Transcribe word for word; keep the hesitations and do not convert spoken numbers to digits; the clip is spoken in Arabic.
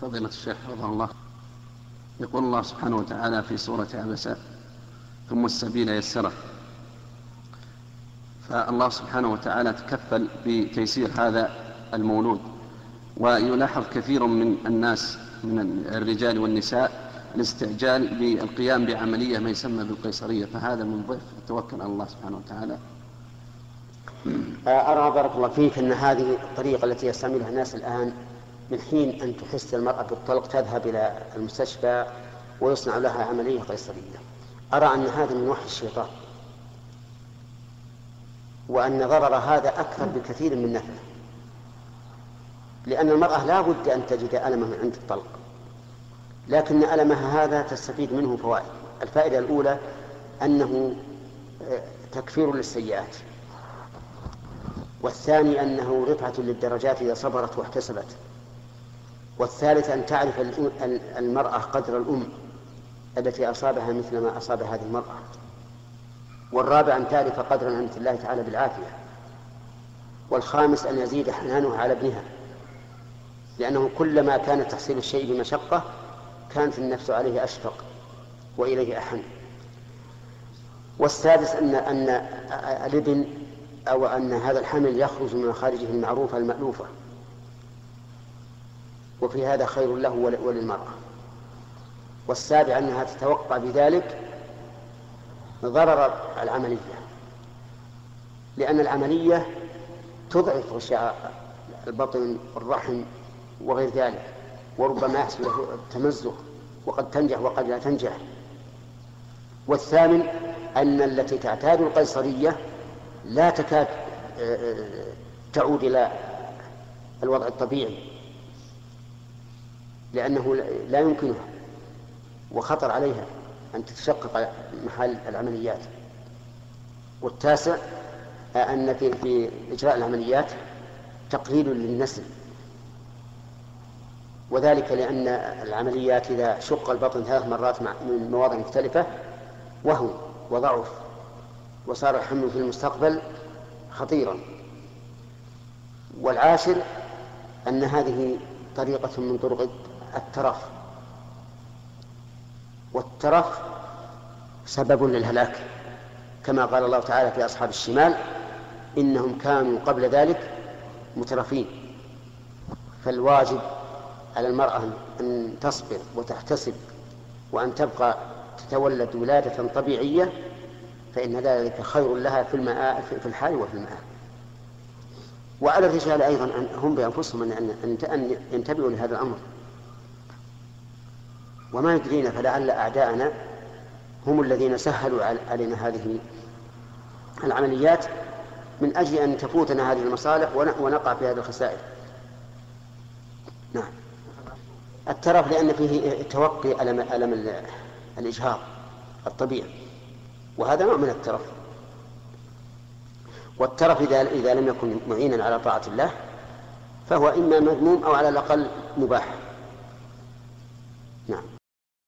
فضيلة الشيخ حفظه الله، يقول الله سبحانه وتعالى في سورة عبسة ثم السبيل يسره، فالله سبحانه وتعالى تكفل بتيسير هذا المولود، ويلاحظ كثير من الناس من الرجال والنساء الاستعجال بالقيام بعملية ما يسمى بالقيصرية، فهذا من ضعف التوكل على الله سبحانه وتعالى. أرى بارك الله فيك أن هذه الطريقة التي يستعملها الناس الآن، من حين أن تحس المرأة بالطلق تذهب إلى المستشفى ويصنع لها عملية قيصرية، أرى أن هذا من وحي الشيطان، وأن ضرر هذا أكثر بكثير من نفعه، لأن المرأة لا بد أن تجد ألمها عند الطلق، لكن ألمها هذا تستفيد منه فوائد. الفائدة الأولى أنه تكفير للسيئات، والثاني أنه رفعة للدرجات إذا صبرت واحتسبت، والثالث أن تعرف المرأة قدر الأم التي أصابها مثل ما أصاب هذه المرأة، والرابع أن تعرف قدر نعمة الله تعالى بالعافية، والخامس أن يزيد حنانها على ابنها، لأنه كلما كان تحصيل الشيء بمشقة كانت النفس عليه أشفق وإليه أحن. والسادس أن أن الابن أو أن هذا الحمل يخرج من مخارجه المعروفة المألوفة، وفي هذا خير له وللمرأة. والسابع أنها تتوقع بذلك ضرر العملية، لأن العملية تضعف غشاء البطن والرحم وغير ذلك، وربما يحصل له التمزق، وقد تنجح وقد لا تنجح. والثامن أن التي تعتاد القيصرية لا تكاد تعود إلى الوضع الطبيعي، لأنه لا يمكنها وخطر عليها أن تتشقق محل العمليات. والتاسع أن في إجراء العمليات تقليل للنسل، وذلك لأن العمليات إذا شق البطن ثلاث مرات من مواضع مختلفة وهو وضعف وصار الحمل في المستقبل خطيرا. والعاشر أن هذه طريقة من طرق الترف، والترف سبب للهلاك، كما قال الله تعالى في أصحاب الشمال إنهم كانوا قبل ذلك مترفين. فالواجب على المرأة أن تصبر وتحتسب وأن تبقى تتولد ولادة طبيعية، فإن ذلك خير لها في الماء في الحال وفي الماء. وعلى الرجال أيضا هم بأنفسهم أن ينتبهوا لهذا الأمر، وما يدرينا فلعل أعداءنا هم الذين سهلوا علينا هذه العمليات من أجل أن تفوتنا هذه المصالح ونقع في هذه الخسائر. نعم. الترف لأن فيه توقي ألم, ألم الإجهاض الطبيعي، وهذا نوع من الترف. والترف إذا لم يكن معينا على طاعة الله فهو إما مذموم أو على الأقل مباح.